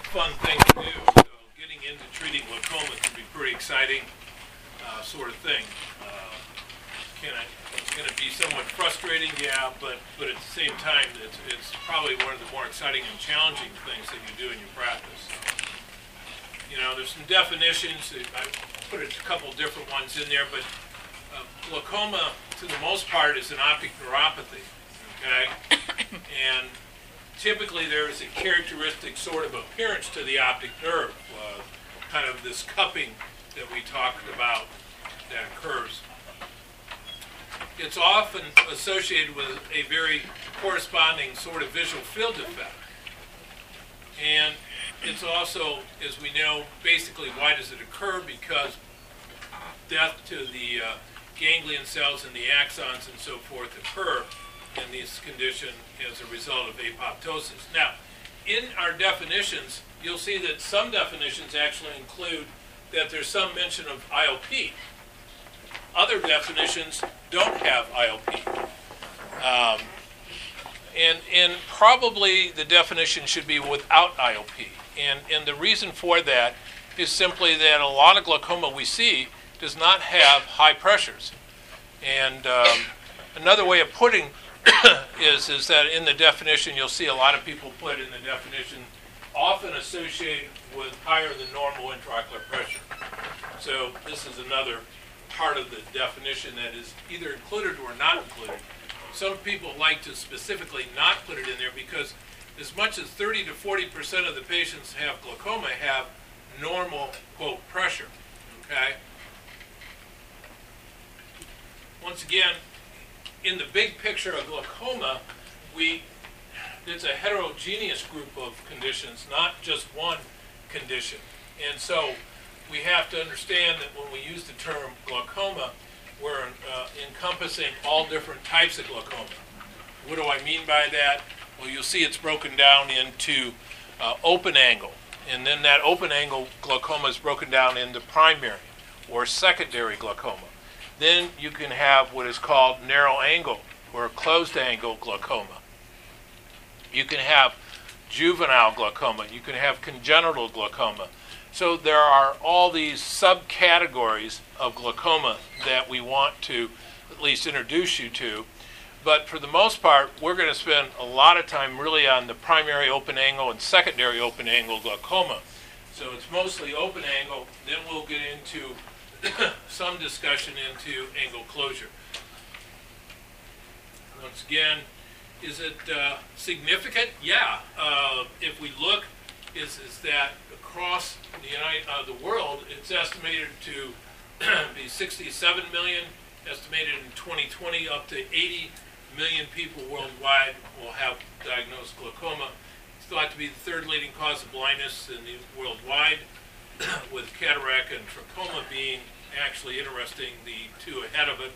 fun thing to do. So getting into treating glaucoma can be pretty exciting sort of thing. It's going to be somewhat frustrating, yeah, but at the same time, it's probably one of the more exciting and challenging things that you do in your practice. You know, there's some definitions. I put a couple different ones in there, but glaucoma, to the most part, is an optic neuropathy, okay? And typically there is a characteristic sort of appearance to the optic nerve, kind of this cupping that we talked about that occurs. It's often associated with a very corresponding sort of visual field defect. And it's also, as we know, basically why does it occur? Because death to the ganglion cells and the axons and so forth occur in this condition as a result of apoptosis. Now, in our definitions, you'll see that some definitions actually include that there's some mention of IOP. Other definitions don't have IOP. And probably the definition should be without IOP. And the reason for that is simply that a lot of glaucoma we see does not have high pressures. And another way of putting is that in the definition, you'll see a lot of people put in the definition often associated with higher than normal intraocular pressure. So this is another part of the definition that is either included or not included. Some people like to specifically not put it in there because as much as 30 to 40% of the patients who have glaucoma have normal, quote, pressure, okay? Once again, in the big picture of glaucoma, it's a heterogeneous group of conditions, not just one condition. And so we have to understand that when we use the term glaucoma, we're encompassing all different types of glaucoma. What do I mean by that? Well, you'll see it's broken down into open angle. And then that open angle glaucoma is broken down into primary or secondary glaucoma. Then you can have what is called narrow angle or closed angle glaucoma. You can have juvenile glaucoma. You can have congenital glaucoma. So there are all these subcategories of glaucoma that we want to at least introduce you to. But for the most part, we're going to spend a lot of time really on the primary open angle and secondary open angle glaucoma. So it's mostly open angle. Then we'll get into some discussion into angle closure. Once again, is it significant? Yeah. If we look, is that across the world, it's estimated to be 67 million, estimated in 2020 up to 80 million people worldwide will have diagnosed glaucoma. It's thought to be the third leading cause of blindness in the worldwide, with cataract and trachoma being actually interesting, the two ahead of it.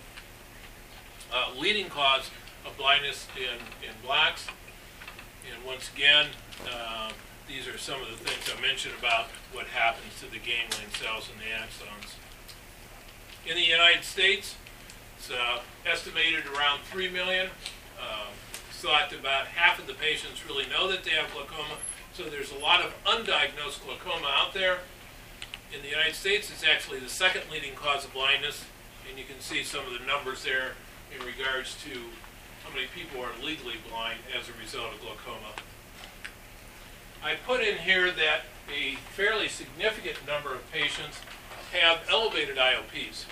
Leading cause of blindness in blacks. And once again, these are some of the things I mentioned about what happens to the ganglion cells and the axons. In the United States, it's estimated around 3 million. It's thought that about half of the patients really know that they have glaucoma, so there's a lot of undiagnosed glaucoma out there. In the United States, it's actually the second leading cause of blindness, and you can see some of the numbers there in regards to how many people are legally blind as a result of glaucoma. I put in here that a fairly significant number of patients have elevated IOPs.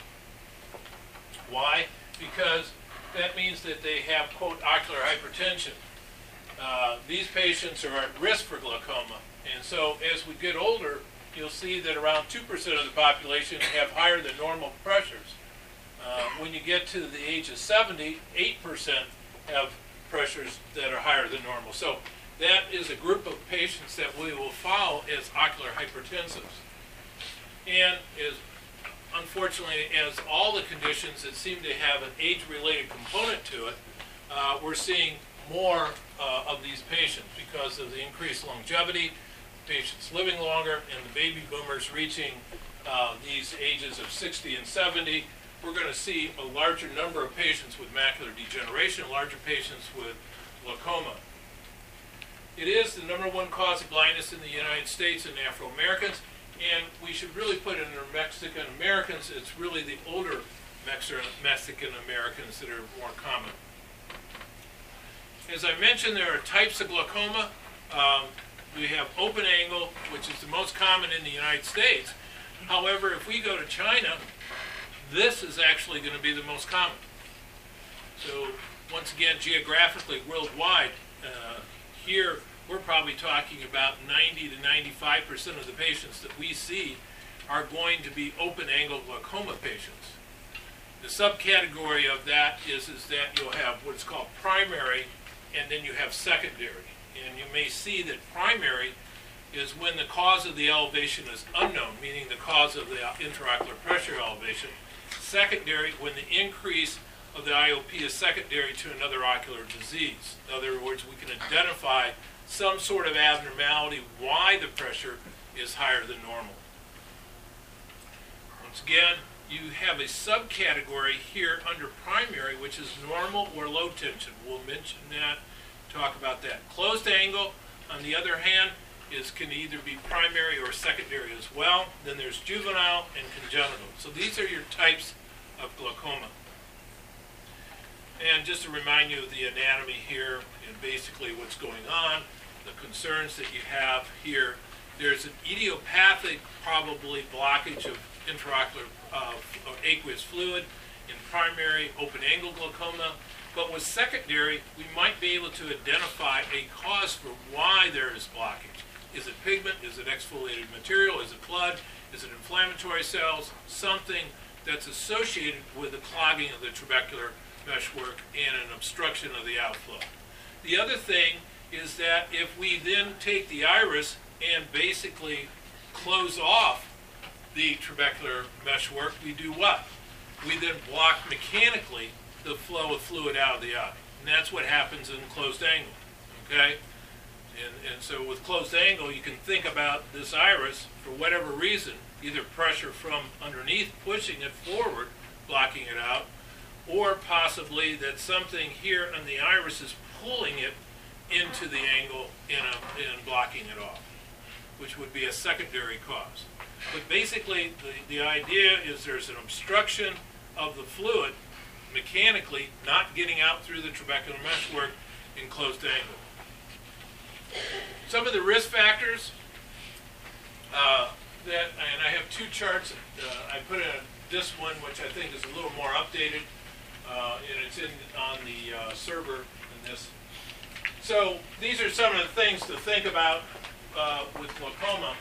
Why? Because that means that they have, quote, ocular hypertension. These patients are at risk for glaucoma, and so as we get older, you'll see that around 2% of the population have higher than normal pressures. When you get to the age of 70, 8% have pressures that are higher than normal. So that is a group of patients that we will follow as ocular hypertensives. And unfortunately, as all the conditions that seem to have an age-related component to it, we're seeing more of these patients because of the increased longevity, patients living longer, and the baby boomers reaching these ages of 60 and 70. We're going to see a larger number of patients with macular degeneration, larger patients with glaucoma. It is the #1 cause of blindness in the United States in Afro-Americans, and we should really put it under Mexican Americans. It's really the older Mexican Americans that are more common. As I mentioned, there are types of glaucoma. We have open angle, which is the most common in the United States. However, if we go to China, this is actually going to be the most common. So once again, geographically, worldwide, here we're probably talking about 90 to 95% of the patients that we see are going to be open angle glaucoma patients. The subcategory of that is that you'll have what's called primary, and then you have secondary. And you may see that primary is when the cause of the elevation is unknown, meaning the cause of the intraocular pressure elevation. Secondary, when the increase of the IOP is secondary to another ocular disease. In other words, we can identify some sort of abnormality why the pressure is higher than normal. Once again, you have a subcategory here under primary, which is normal or low tension. We'll mention that, talk about that. Closed angle, on the other hand, can either be primary or secondary as well. Then there's juvenile and congenital. So these are your types of glaucoma. And just to remind you of the anatomy here and basically what's going on, the concerns that you have here, there's an idiopathic, probably, blockage of intraocular aqueous fluid in primary open angle glaucoma. But with secondary, we might be able to identify a cause for why there is blockage. Is it pigment? Is it exfoliated material? Is it blood? Is it inflammatory cells? Something that's associated with the clogging of the trabecular meshwork and an obstruction of the outflow. The other thing is that if we then take the iris and basically close off the trabecular meshwork, we do what? We then block mechanically the flow of fluid out of the eye. And that's what happens in closed angle, okay? And so with closed angle, you can think about this iris, for whatever reason, either pressure from underneath pushing it forward, blocking it out, or possibly that something here on the iris is pulling it into the angle and blocking it off, which would be a secondary cause. But basically, the idea is there's an obstruction of the fluid mechanically not getting out through the trabecular meshwork in closed angle. Some of the risk factors and I have two charts. I put in this one, which I think is a little more updated, and it's on the server in this. So these are some of the things to think about with glaucoma.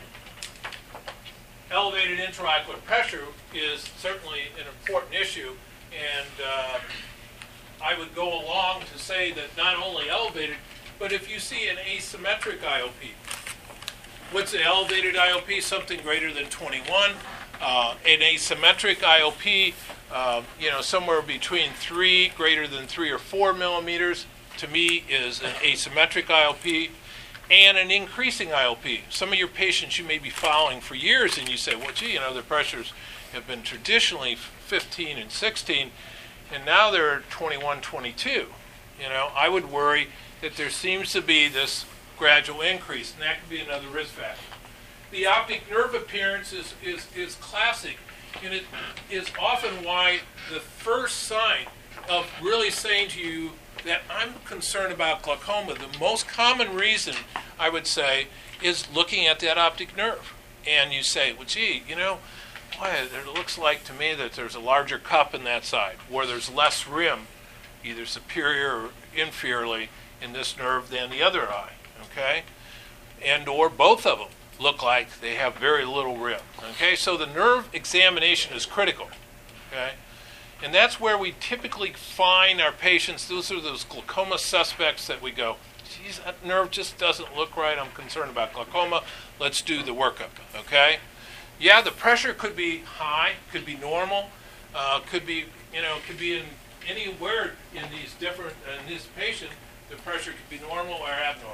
Elevated intraocular pressure is certainly an important issue, and I would go along to say that not only elevated, but if you see an asymmetric IOP. What's the elevated IOP? Something greater than 21. An asymmetric IOP, somewhere between greater than 3 or 4 millimeters, to me is an asymmetric IOP, and an increasing IOP. Some of your patients you may be following for years, and you say, well, gee, their pressures have been traditionally 15 and 16, and now they're 21, 22. I would worry that there seems to be this gradual increase, and that could be another risk factor. The optic nerve appearance is classic, and it is often why the first sign of really saying to you that I'm concerned about glaucoma, the most common reason, I would say, is looking at that optic nerve. And you say, well, gee, boy, it looks like to me that there's a larger cup in that side, or there's less rim, either superior or inferiorly in this nerve than the other eye, okay? And or both of them look like they have very little rim, okay? So the nerve examination is critical, okay? And that's where we typically find our patients. Those are those glaucoma suspects that we go, geez, that nerve just doesn't look right. I'm concerned about glaucoma. Let's do the workup, okay? Yeah, the pressure could be high, could be normal, could be in anywhere in this patient, the pressure could be normal or abnormal.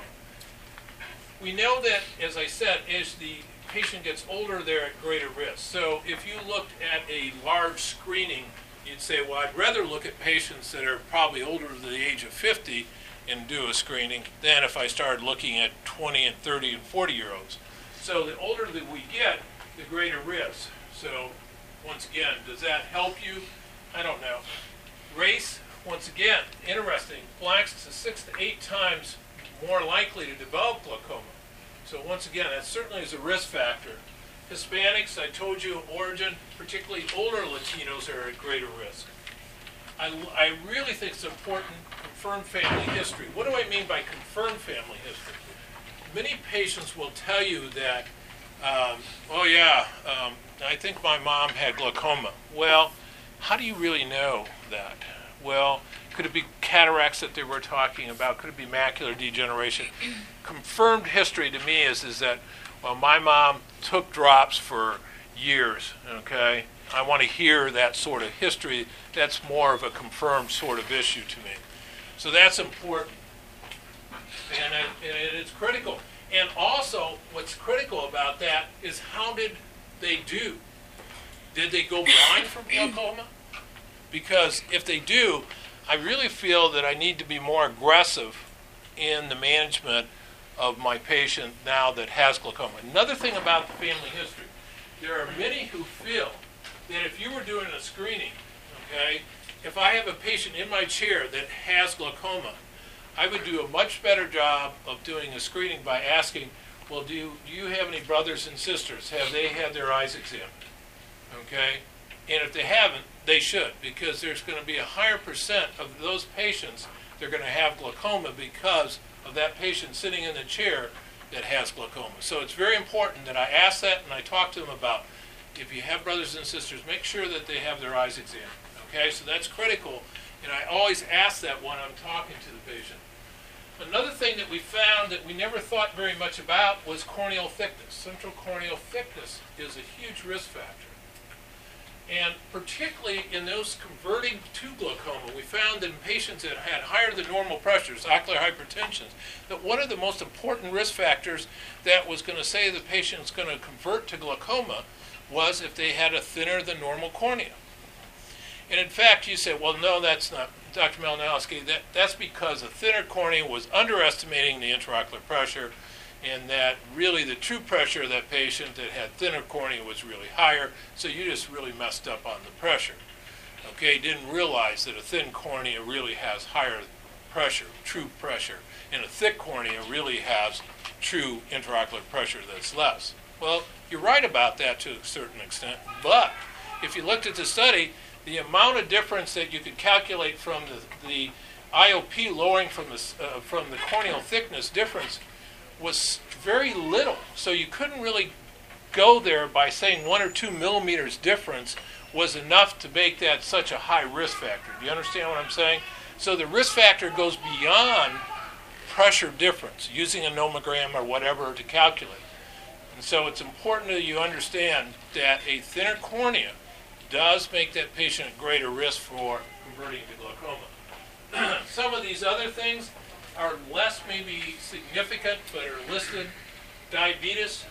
We know that, as I said, as the patient gets older, they're at greater risk. So if you looked at a large screening, you'd say, well, I'd rather look at patients that are probably older than the age of 50 and do a screening than if I started looking at 20 and 30 and 40-year-olds. So the older that we get, the greater risk. So once again, does that help you? I don't know. Race, once again, interesting. Blacks are 6 to 8 times more likely to develop glaucoma. So once again, that certainly is a risk factor. Hispanics, I told you, origin, particularly older Latinos are at greater risk. I really think it's important, confirmed family history. What do I mean by confirmed family history? Many patients will tell you that, I think my mom had glaucoma. Well, how do you really know that? Well, could it be cataracts that they were talking about? Could it be macular degeneration? Confirmed history to me is that, well, my mom took drops for years, okay? I want to hear that sort of history. That's more of a confirmed sort of issue to me. So that's important, and it's critical. And also, what's critical about that is how did they do? Did they go blind from glaucoma? Because if they do, I really feel that I need to be more aggressive in the management of my patient now that has glaucoma. Another thing about the family history, there are many who feel that if you were doing a screening, okay, if I have a patient in my chair that has glaucoma, I would do a much better job of doing a screening by asking, well, do you have any brothers and sisters? Have they had their eyes examined? Okay? And if they haven't, they should, because there's going to be a higher percent of those patients that are going to have glaucoma because of that patient sitting in the chair that has glaucoma. So it's very important that I ask that and I talk to them about, if you have brothers and sisters, make sure that they have their eyes examined. Okay, so that's critical, and I always ask that when I'm talking to the patient. Another thing that we found that we never thought very much about was corneal thickness. Central corneal thickness is a huge risk factor. And particularly in those converting to glaucoma, we found that in patients that had higher than normal pressures, ocular hypertension, that one of the most important risk factors that was going to say the patient's going to convert to glaucoma was if they had a thinner than normal cornea. And in fact, you say, well, no, that's not, Dr. Malinowski, that's because a thinner cornea was underestimating the intraocular pressure, and that really the true pressure of that patient that had thinner cornea was really higher, so you just really messed up on the pressure. Okay, didn't realize that a thin cornea really has higher pressure, true pressure, and a thick cornea really has true intraocular pressure that's less. Well, you're right about that to a certain extent, but if you looked at the study, the amount of difference that you could calculate from the IOP lowering from the corneal thickness difference was very little. So you couldn't really go there by saying 1 or 2 millimeters difference was enough to make that such a high risk factor. Do you understand what I'm saying? So the risk factor goes beyond pressure difference, using a nomogram or whatever to calculate. And so it's important that you understand that a thinner cornea does make that patient at greater risk for converting to glaucoma. Some of these other things are less maybe significant, but are listed. Diabetes,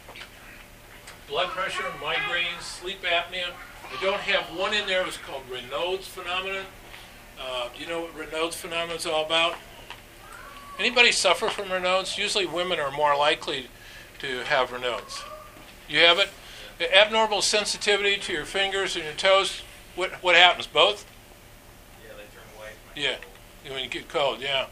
blood pressure, migraines, sleep apnea. I don't have one in there. It's called Raynaud's phenomenon. Do you know what Raynaud's phenomenon is all about? Anybody suffer from Raynaud's? Usually women are more likely to have Raynaud's. You have it? The abnormal sensitivity to your fingers and your toes, what happens? Both? Yeah, they turn white. Yeah, when you get cold, yeah.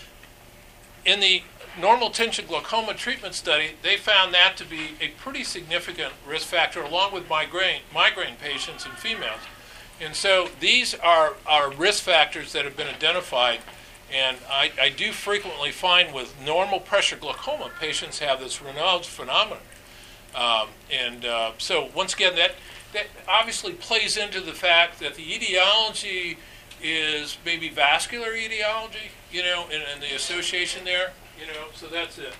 In the normal tension glaucoma treatment study, they found that to be a pretty significant risk factor along with migraine patients and females. And so these are risk factors that have been identified, and I do frequently find with normal pressure glaucoma, patients have this Raynaud's phenomenon. So once again, that obviously plays into the fact that the etiology is maybe vascular etiology, and the association there, so that's it.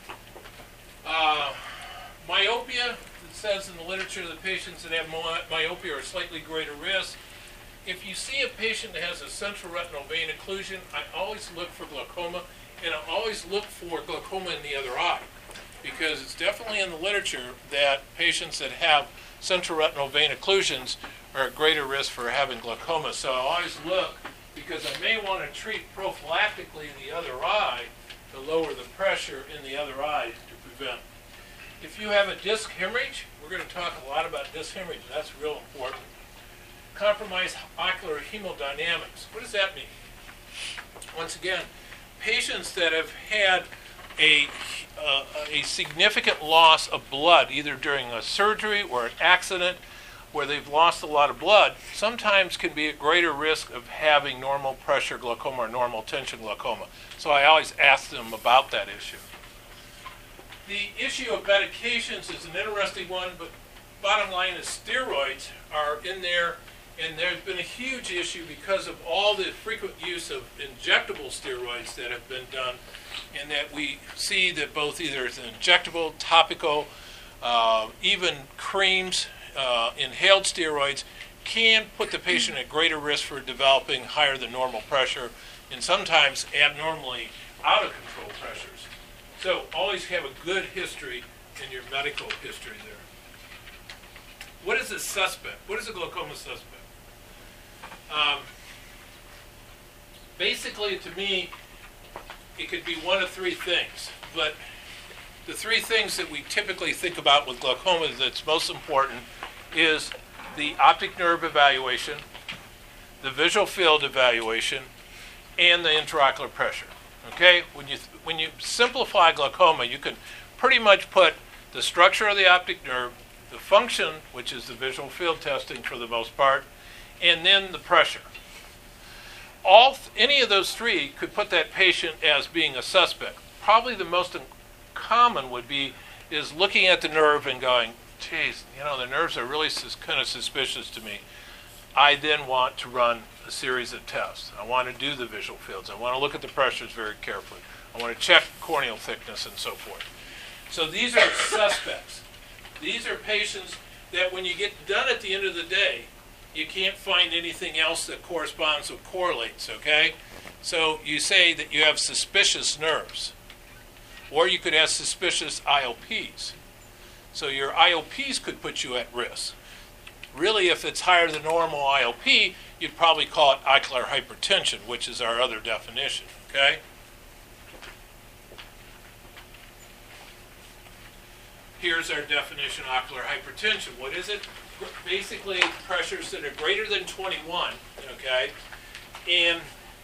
Myopia, it says in the literature that patients that have myopia are slightly greater risk. If you see a patient that has a central retinal vein occlusion, I always look for glaucoma, and I always look for glaucoma in the other eye, because it's definitely in the literature that patients that have central retinal vein occlusions are at greater risk for having glaucoma. So I always look because I may want to treat prophylactically the other eye to lower the pressure in the other eye to prevent. If you have a disc hemorrhage, we're going to talk a lot about disc hemorrhage. That's real important. Compromised ocular hemodynamics. What does that mean? Once again, patients that have had a significant loss of blood, either during a surgery or an accident where they've lost a lot of blood, sometimes can be at greater risk of having normal pressure glaucoma or normal tension glaucoma. So I always ask them about that issue. The issue of medications is an interesting one, but bottom line is steroids are in there, and there's been a huge issue because of all the frequent use of injectable steroids that have been done, and that we see that both either it's an injectable, topical, even creams, inhaled steroids can put the patient at greater risk for developing higher than normal pressure and sometimes abnormally out of control pressures. So always have a good history in your medical history there. What is a suspect? What is a glaucoma suspect? Basically, to me, it could be one of three things, but the three things that we typically think about with glaucoma that's most important is the optic nerve evaluation, the visual field evaluation, and the intraocular pressure. Okay? When you simplify glaucoma, you can pretty much put the structure of the optic nerve, the function, which is the visual field testing for the most part, and then the pressure. Any of those three could put that patient as being a suspect. Probably the most common is looking at the nerve and going, geez, the nerves are really kind of suspicious to me. I then want to run a series of tests. I want to do the visual fields. I want to look at the pressures very carefully. I want to check corneal thickness and so forth. So these are suspects. These are patients that when you get done at the end of the day, you can't find anything else that corresponds or correlates, okay? So you say that you have suspicious nerves, or you could have suspicious IOPs. So your IOPs could put you at risk. Really, if it's higher than normal IOP, you'd probably call it ocular hypertension, which is our other definition, okay? Here's our definition of ocular hypertension. What is it? Basically, pressures that are greater than 21, okay? And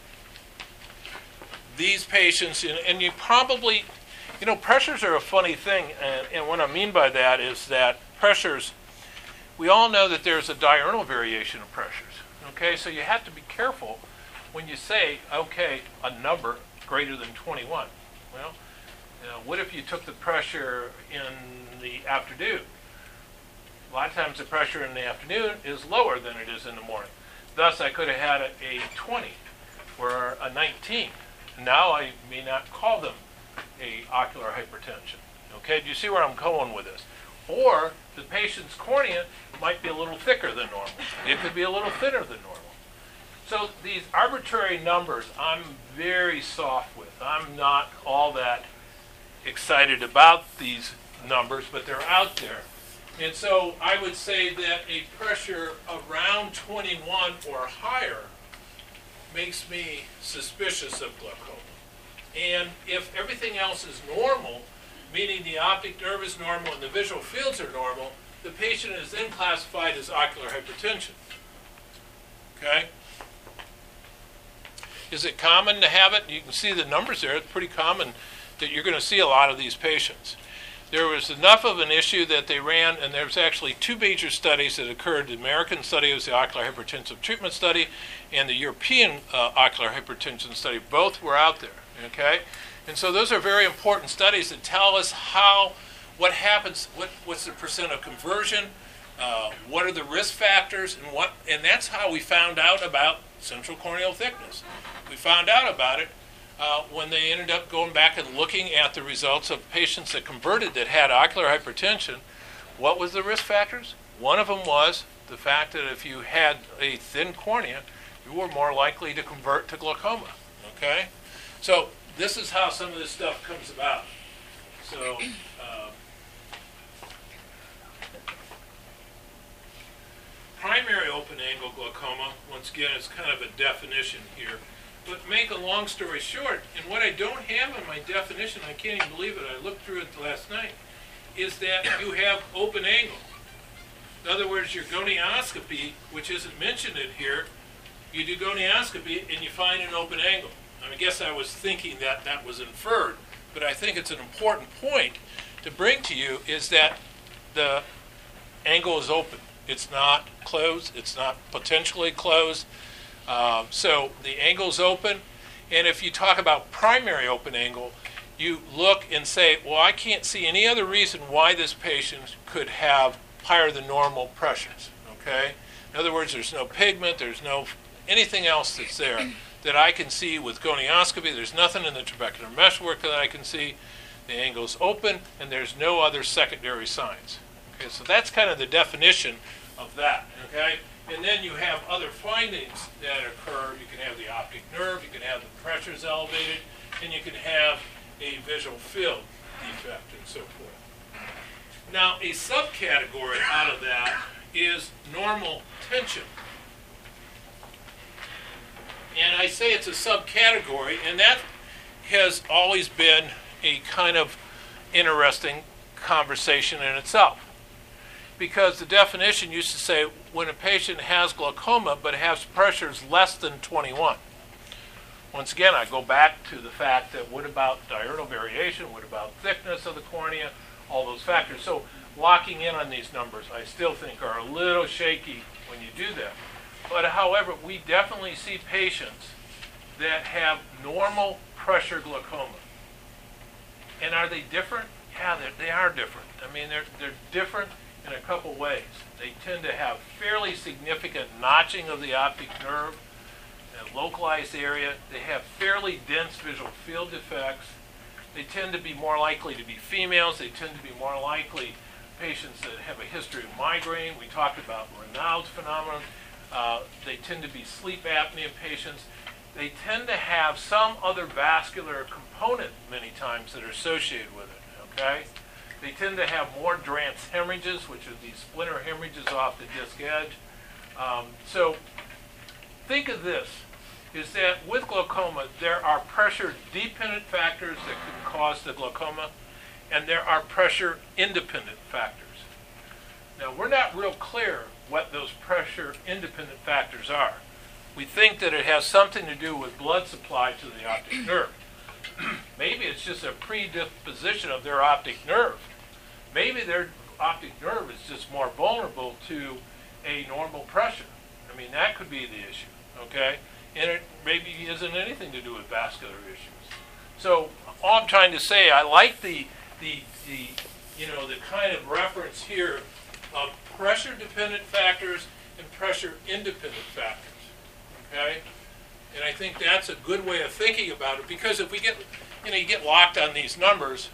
these patients, and you probably, pressures are a funny thing, and what I mean by that is that pressures, we all know that there's a diurnal variation of pressures, okay? So you have to be careful when you say, okay, a number greater than 21. Well, what if you took the pressure in the afternoon? A lot of times the pressure in the afternoon is lower than it is in the morning. Thus, I could have had a 20 or a 19. Now I may not call them a ocular hypertension. Okay, do you see where I'm going with this? Or the patient's cornea might be a little thicker than normal. It could be a little thinner than normal. So these arbitrary numbers I'm very soft with. I'm not all that excited about these numbers, but they're out there. And so I would say that a pressure around 21 or higher makes me suspicious of glaucoma. And if everything else is normal, meaning the optic nerve is normal and the visual fields are normal, the patient is then classified as ocular hypertension. Okay? Is it common to have it? You can see the numbers there. It's pretty common that you're going to see a lot of these patients. There was enough of an issue that they ran, and there's actually two major studies that occurred. The American study was the ocular hypertensive treatment study, and the European ocular hypertension study. Both were out there, okay? And so those are very important studies that tell us what happens, what's the percent of conversion, what are the risk factors, and that's how we found out about central corneal thickness. We found out about it when they ended up going back and looking at the results of patients that converted that had ocular hypertension. What was the risk factors? One of them was the fact that if you had a thin cornea, you were more likely to convert to glaucoma. Okay? So this is how some of this stuff comes about. So primary open-angle glaucoma, once once again, it's kind of a definition here. But make a long story short, and what I don't have in my definition, I can't even believe it, I looked through it last night, is that you have open angle. In other words, your gonioscopy, which isn't mentioned in here, you do gonioscopy and you find an open angle. I guess I was thinking that that was inferred, but I think it's an important point to bring to you is that the angle is open. It's not closed. It's not potentially closed. So the angle is open. And if you talk about primary open angle, you look and say, well, I can't see any other reason why this patient could have higher than normal pressures. Okay? In other words, there's no pigment. There's no anything else that's there that I can see with gonioscopy. There's nothing in the trabecular meshwork that I can see. The angle's open, and there's no other secondary signs. Okay, so that's kind of the definition of that. Okay, and then you have other findings that occur. You can have the optic nerve, you can have the pressures elevated, and you can have a visual field defect and so forth. Now, a subcategory out of that is normal tension. And I say it's a subcategory, and that has always been a kind of interesting conversation in itself. Because the definition used to say when a patient has glaucoma but has pressures less than 21. Once again, I go back to the fact that what about diurnal variation, what about thickness of the cornea, all those factors. So locking in on these numbers I still think are a little shaky when you do that. But however, we definitely see patients that have normal pressure glaucoma. And are they different? Yeah, they are different. I mean, they're different in a couple ways. They tend to have fairly significant notching of the optic nerve in a localized area. They have fairly dense visual field defects. They tend to be more likely to be females. They tend to be more likely patients that have a history of migraine. We talked about Raynaud's phenomenon. They tend to be sleep apnea patients. They tend to have some other vascular component many times that are associated with it, okay? They tend to have more Drance hemorrhages, which are these splinter hemorrhages off the disc edge. So think of this, is that with glaucoma, there are pressure-dependent factors that can cause the glaucoma, and there are pressure-independent factors. Now, we're not real clear what those pressure-independent factors are. We think that it has something to do with blood supply to the optic nerve. Maybe it's just a predisposition of their optic nerve. Maybe their optic nerve is just more vulnerable to a normal pressure. I mean, that could be the issue, okay? And it maybe isn't anything to do with vascular issues. So all I'm trying to say, I like the kind of reference here of pressure-dependent factors and pressure-independent factors. Okay, and I think that's a good way of thinking about it, because if we get, you get locked on these numbers,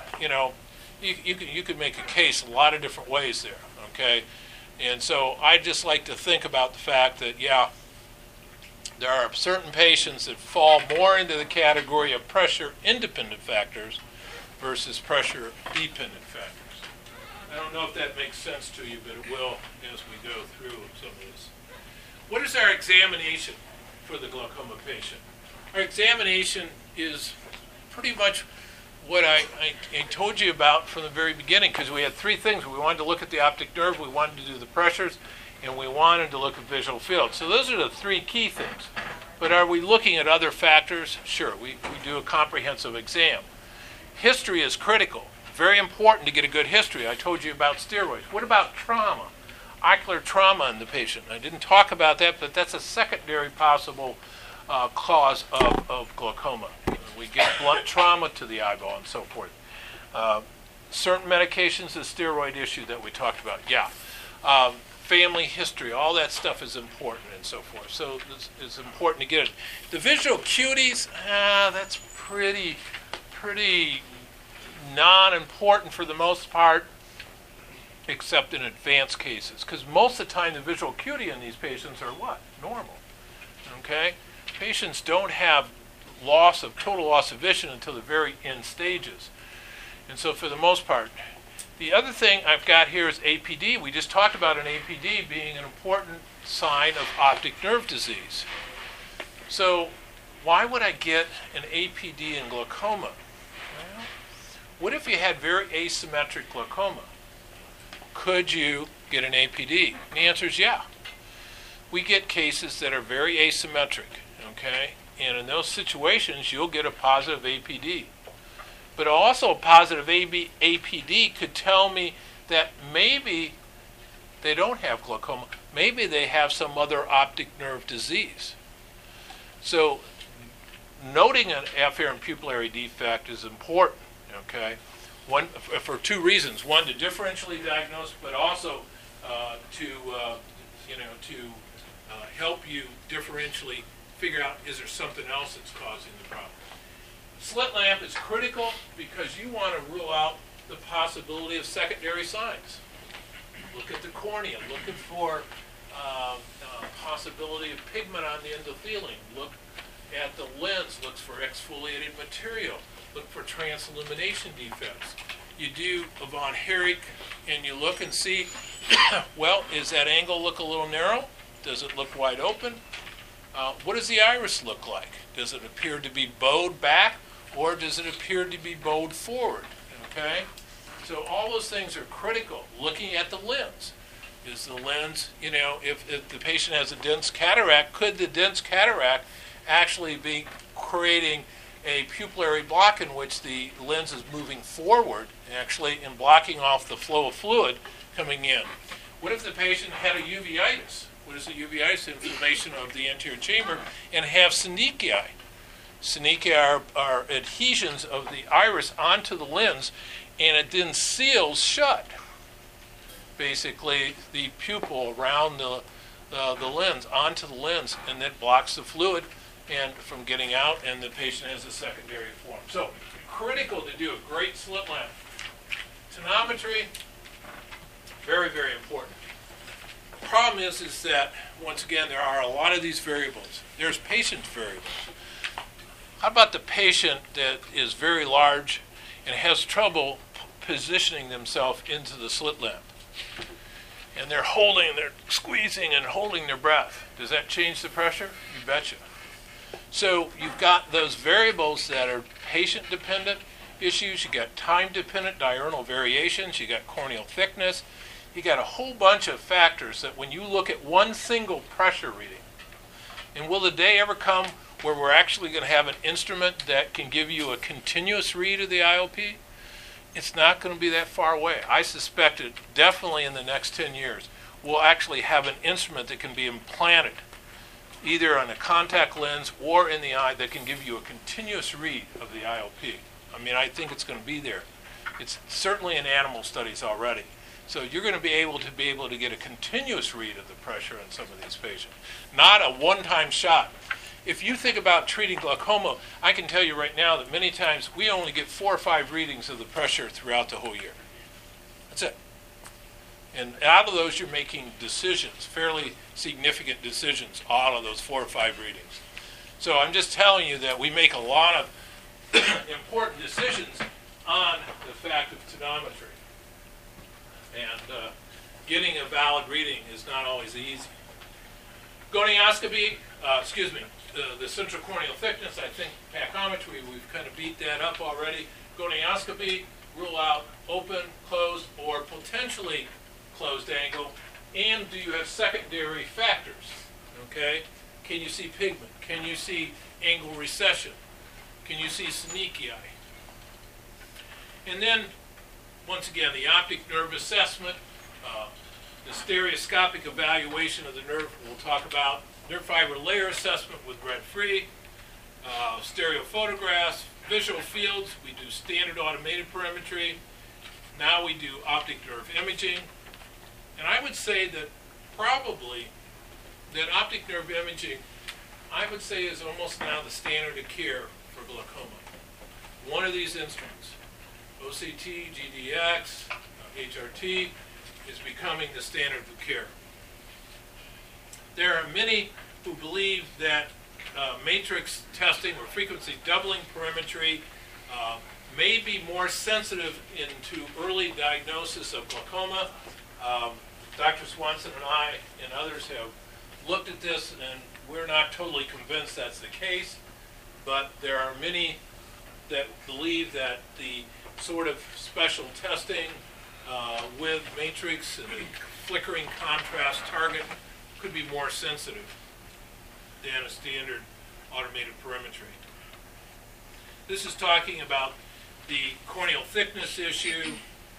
you could make a case a lot of different ways there. Okay, and so I just like to think about the fact that there are certain patients that fall more into the category of pressure-independent factors versus pressure-dependent factors. I don't know if that makes sense to you, but it will as we go through some of this. What is our examination for the glaucoma patient? Our examination is pretty much what I told you about from the very beginning, because we had three things. We wanted to look at the optic nerve, we wanted to do the pressures, and we wanted to look at visual field. So those are the three key things. But are we looking at other factors? Sure, we do a comprehensive exam. History is critical. Very important to get a good history. I told you about steroids. What about trauma? Ocular trauma in the patient. I didn't talk about that, but that's a secondary possible cause of glaucoma. We get blunt trauma to the eyeball and so forth. Certain medications, the steroid issue that we talked about, family history, all that stuff is important and so forth. So it's important to get it. The visual acuities, that's pretty non-important for the most part, except in advanced cases, because most of the time the visual acuity in these patients are what? Normal. Okay? Patients don't have total loss of vision until the very end stages. And so for the most part, The other thing I've got here is APD. We just talked about an APD being an important sign of optic nerve disease. So why would I get an APD in glaucoma? Well, what if you had very asymmetric glaucoma? Could you get an APD? And the answer is yeah. We get cases that are very asymmetric, okay? And in those situations, you'll get a positive APD. But also a positive APD could tell me that maybe they don't have glaucoma. Maybe they have some other optic nerve disease. So noting an afferent pupillary defect is important, okay? One, for two reasons. One, to differentially diagnose, but also to help you differentially figure out, is there something else that's causing the problem. Slit lamp is critical because you want to rule out the possibility of secondary signs. Look at the cornea. Looking for possibility of pigment on the endothelium. Look at the lens. Look for exfoliated material. Look for transillumination defects. You do a von Herrick and you look and see, well, is that angle look a little narrow? Does it look wide open? What does the iris look like? Does it appear to be bowed back, or does it appear to be bowed forward? Okay? So all those things are critical. Looking at the lens. Is the lens, if the patient has a dense cataract, could the dense cataract actually be creating a pupillary block in which the lens is moving forward, actually, and blocking off the flow of fluid coming in? What if the patient had a uveitis? What is a uveitis? Inflammation of the anterior chamber, and have synechiae. Synechiae are adhesions of the iris onto the lens, and it then seals shut, basically, the pupil around the lens, onto the lens, and that blocks the fluid and from getting out, and the patient has a secondary form. So, critical to do a great slit lamp. Tonometry, very, very important. The problem is that, once again, there are a lot of these variables. There's patient variables. How about the patient that is very large and has trouble positioning themselves into the slit lamp? And they're squeezing and holding their breath. Does that change the pressure? You betcha. So you've got those variables that are patient-dependent issues. You've got time-dependent diurnal variations. You've got corneal thickness. You've got a whole bunch of factors that when you look at one single pressure reading, and will the day ever come where we're actually going to have an instrument that can give you a continuous read of the IOP? It's not going to be that far away. I suspect it definitely in the next 10 years we'll actually have an instrument that can be implanted either on a contact lens or in the eye that can give you a continuous read of the IOP. I mean, I think it's going to be there. It's certainly in animal studies already. So you're going to be able to get a continuous read of the pressure in some of these patients, not a one-time shot. If you think about treating glaucoma, I can tell you right now that many times we only get 4 or 5 readings of the pressure throughout the whole year. That's it. And out of those, you're making decisions, fairly significant decisions, out of those 4 or 5 readings. So I'm just telling you that we make a lot of important decisions on the fact of tonometry. And getting a valid reading is not always easy. Gonioscopy, the central corneal thickness, I think pachymetry, we've kind of beat that up already. Gonioscopy, rule out open, closed, or potentially closed angle. And do you have secondary factors? Okay? Can you see pigment? Can you see angle recession? Can you see synechiae? And then, once again, the optic nerve assessment, the stereoscopic evaluation of the nerve. We'll talk about nerve fiber layer assessment with Brett Free, stereophotographs, visual fields. We do standard automated perimetry. Now we do optic nerve imaging. And I would say that probably that optic nerve imaging, I would say, is almost now the standard of care for glaucoma. One of these instruments, OCT, GDX, HRT, is becoming the standard of care. There are many who believe that matrix testing or frequency doubling perimetry may be more sensitive into early diagnosis of glaucoma. Dr. Swanson and I and others have looked at this, and we're not totally convinced that's the case, but there are many that believe that the sort of special testing with matrix and flickering contrast target could be more sensitive than a standard automated perimetry. This is talking about the corneal thickness issue,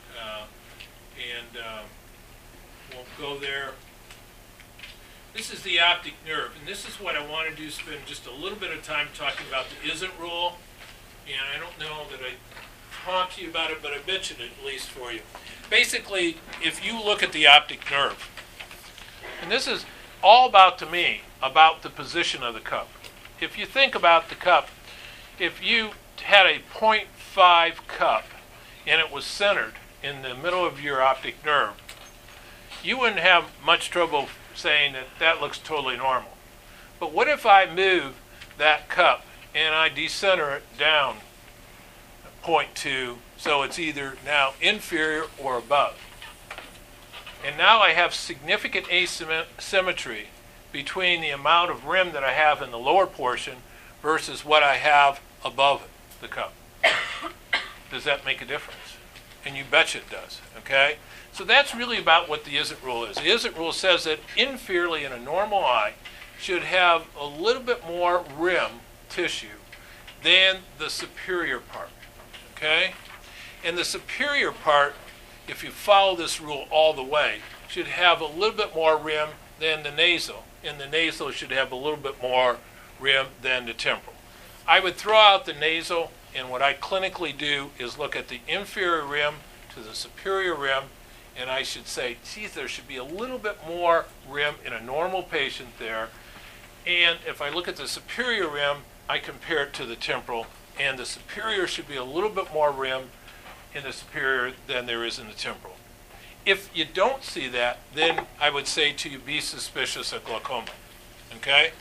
and won't go there. This is the optic nerve, and this is what I want to do, spend just a little bit of time talking about the isn't rule, and I don't know that I talked to you about it, but I mentioned it at least for you. Basically, if you look at the optic nerve, and this is all about, to me, about the position of the cup. If you think about the cup, if you had a 0.5 cup and it was centered in the middle of your optic nerve, you wouldn't have much trouble saying that that looks totally normal. But what if I move that cup and I decenter it down 0.2, so it's either now inferior or above? And now I have significant asymmetry between the amount of rim that I have in the lower portion versus what I have above the cup. Does that make a difference? And you betcha it does, okay? So that's really about what the isn't rule is. The isn't rule says that inferiorly in a normal eye should have a little bit more rim tissue than the superior part, okay? And the superior part, if you follow this rule all the way, should have a little bit more rim than the nasal, and the nasal should have a little bit more rim than the temporal. I would throw out the nasal, and what I clinically do is look at the inferior rim to the superior rim, and I should say, geez, there should be a little bit more rim in a normal patient there. And if I look at the superior rim, I compare it to the temporal, and the superior should be a little bit more rim in the superior than there is in the temporal. If you don't see that, then I would say to you, be suspicious of glaucoma, okay?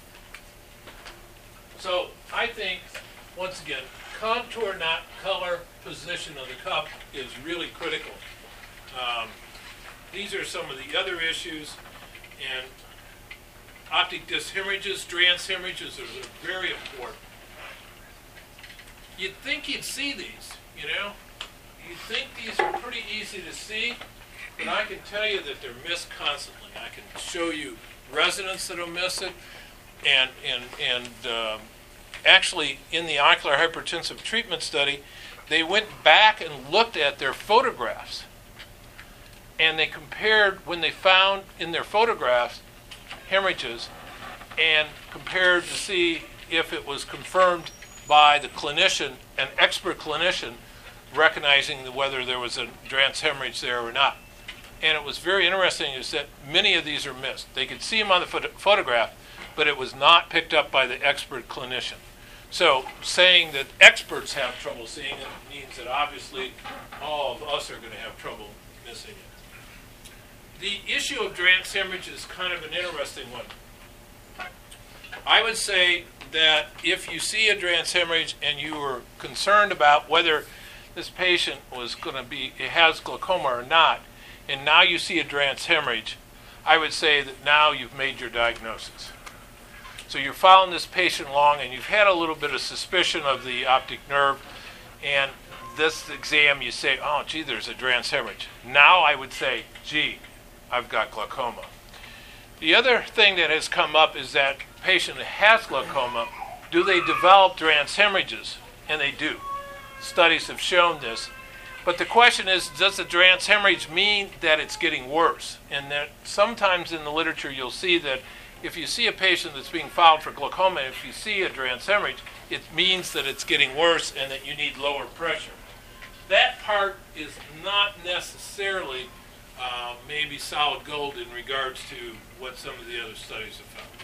So I think, once again, contour, not color, position of the cup is really critical. These are some of the other issues, and optic disc hemorrhages, Drance hemorrhages are very important. You'd think you'd see these, you know? You'd think these are pretty easy to see, but I can tell you that they're missed constantly. I can show you residents that'll miss it, and actually in the ocular hypertensive treatment study, they went back and looked at their photographs, and they compared when they found in their photographs hemorrhages and compared to see if it was confirmed by the clinician, an expert clinician, recognizing whether there was a Drance hemorrhage there or not. And it was very interesting is that many of these are missed. They could see them on the photograph, but it was not picked up by the expert clinician. So saying that experts have trouble seeing it means that obviously all of us are going to have trouble missing it. The issue of Drance hemorrhage is kind of an interesting one. I would say that if you see a Drance hemorrhage and you were concerned about whether this patient was going to be, it has glaucoma or not, and now you see a Drance hemorrhage, I would say that now you've made your diagnosis. So you're following this patient along and you've had a little bit of suspicion of the optic nerve, and this exam you say, oh gee, there's a Drance hemorrhage. Now I would say, gee, I've got glaucoma. The other thing that has come up is that patient that has glaucoma, do they develop Drance hemorrhages? And they do. Studies have shown this. But the question is, does the Drance hemorrhage mean that it's getting worse? And that sometimes in the literature you'll see that if you see a patient that's being followed for glaucoma, if you see a Drance hemorrhage, it means that it's getting worse and that you need lower pressure. That part is not necessarily maybe solid gold in regards to what some of the other studies have found.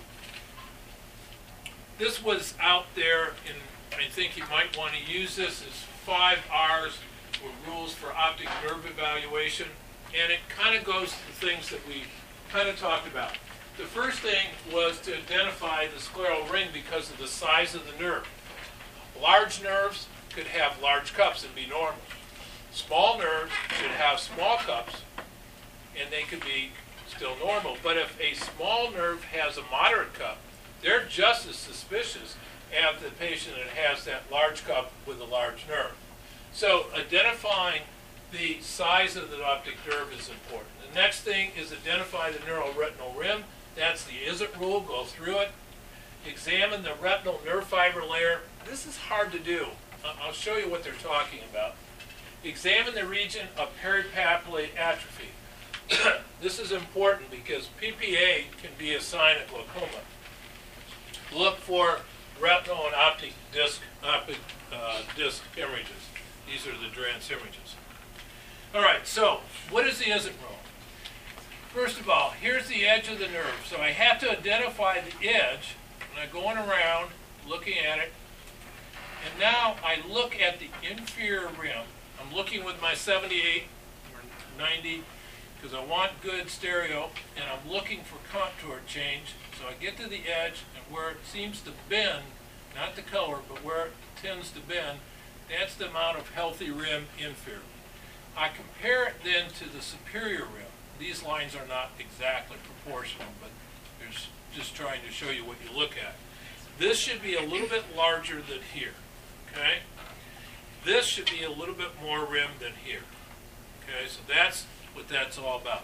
This was out there, and I think you might want to use this as 5 R's, or rules for optic nerve evaluation, and it kind of goes to the things that we kind of talked about. The first thing was to identify the scleral ring because of the size of the nerve. Large nerves could have large cups and be normal. Small nerves should have small cups, and they could be still normal. But if a small nerve has a moderate cup, they're just as suspicious as the patient that has that large cup with a large nerve. So identifying the size of the optic nerve is important. The next thing is identify the neuroretinal rim. That's the ISIT rule. Go through it. Examine the retinal nerve fiber layer. This is hard to do. I'll show you what they're talking about. Examine the region of peripapillae atrophy. This is important because PPA can be a sign of glaucoma. Look for retinal and optic disc hemorrhages. These are the Drance hemorrhages. All right, so what is the ISIT rule? First of all, here's the edge of the nerve. So I have to identify the edge, and I'm going around looking at it. And now I look at the inferior rim. I'm looking with my 78 or 90 because I want good stereo, and I'm looking for contour change. So I get to the edge, and where it seems to bend, not the color, but where it tends to bend, that's the amount of healthy rim inferior. I compare it then to the superior rim. These lines are not exactly proportional, but there's just trying to show you what you look at. This should be a little bit larger than here, okay? This should be a little bit more rim than here, okay? So that's what that's all about.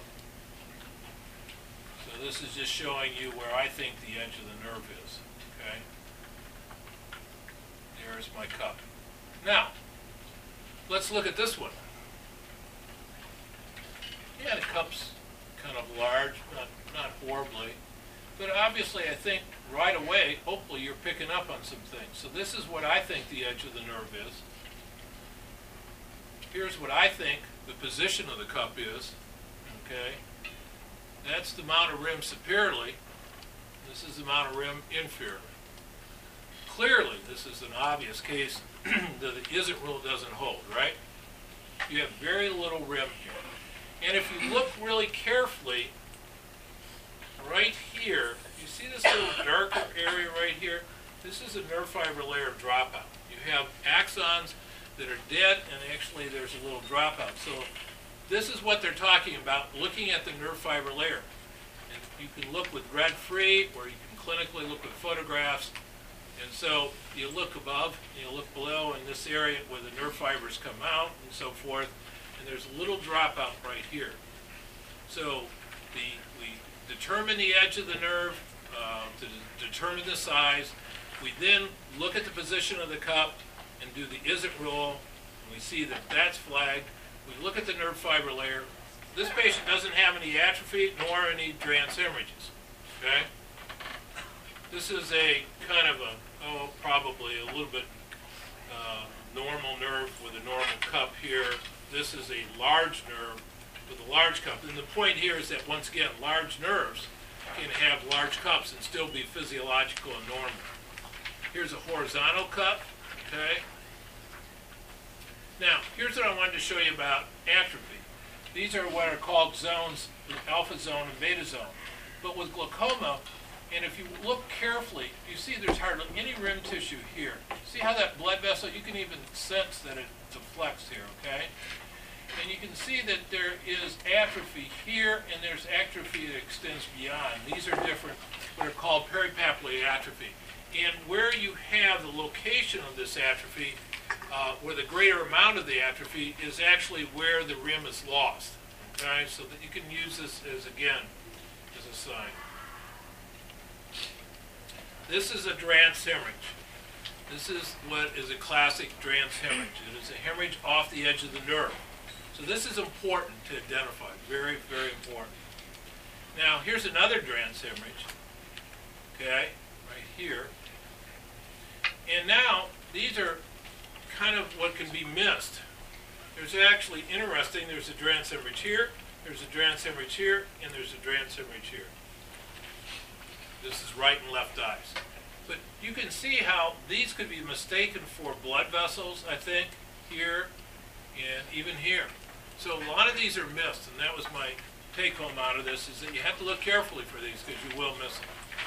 So this is just showing you where I think the edge of the nerve is, okay? There's my cup. Now, let's look at this one. Yeah, the cup's kind of large, not horribly. But obviously, I think right away, hopefully you're picking up on some things. So this is what I think the edge of the nerve is. Here's what I think the position of the cup is. Okay? That's the amount of rim superiorly. This is the amount of rim inferiorly. Clearly, this is an obvious case that the ISIT rule doesn't hold, right? You have very little rim here. And if you look really carefully, right here, you see this little darker area right here? This is a nerve fiber layer dropout. You have axons that are dead, and actually there's a little dropout. So this is what they're talking about, looking at the nerve fiber layer. And you can look with red-free, or you can clinically look with photographs. And so you look above, and you look below in this area where the nerve fibers come out, and so forth. And there's a little dropout right here. So we determine the edge of the nerve to determine the size. We then look at the position of the cup and do the ISIT rule. And we see that that's flagged. We look at the nerve fiber layer. This patient doesn't have any atrophy nor any Drance hemorrhages. Okay? This is a kind of probably a little bit normal nerve with a normal cup here. This is a large nerve with a large cup. And the point here is that, once again, large nerves can have large cups and still be physiological and normal. Here's a horizontal cup, okay? Now, here's what I wanted to show you about atrophy. These are what are called zones, alpha zone and beta zone. But with glaucoma, and if you look carefully, you see there's hardly any rim tissue here. See how that blood vessel, you can even sense that it deflects here, okay? And you can see that there is atrophy here, and there's atrophy that extends beyond. These are different, what are called peripapillae atrophy. And where you have the location of this atrophy, where the greater amount of the atrophy is actually where the rim is lost, okay? So that you can use this as, again, as a sign. This is a Drance hemorrhage. This is what is a classic Drance hemorrhage. It is a hemorrhage off the edge of the nerve. So this is important to identify, very, very important. Now, here's another Drance hemorrhage, okay, right here. And now, these are kind of what can be missed. There's actually, interesting, there's a Drance hemorrhage here, there's a Drance hemorrhage here, and there's a Drance hemorrhage here. This is right and left eyes. But you can see how these could be mistaken for blood vessels, I think, here and even here. So a lot of these are missed, and that was my take-home out of this, is that you have to look carefully for these because you will miss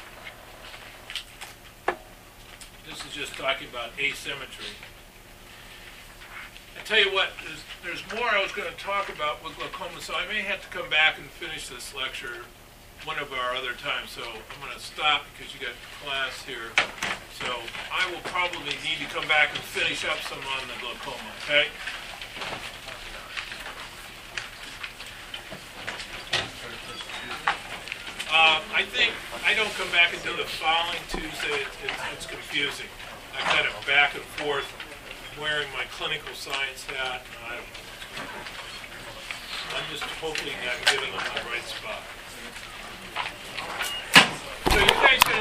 them. This is just talking about asymmetry. I tell you what, there's more I was going to talk about with glaucoma, so I may have to come back and finish this lecture one of our other times. So I'm going to stop because you got class here. So I will probably need to come back and finish up some on the glaucoma, okay? I think I don't come back until the following Tuesday. It's confusing. I kind of back and forth wearing my clinical science hat. I'm just hoping I'm getting on the right spot. So you guys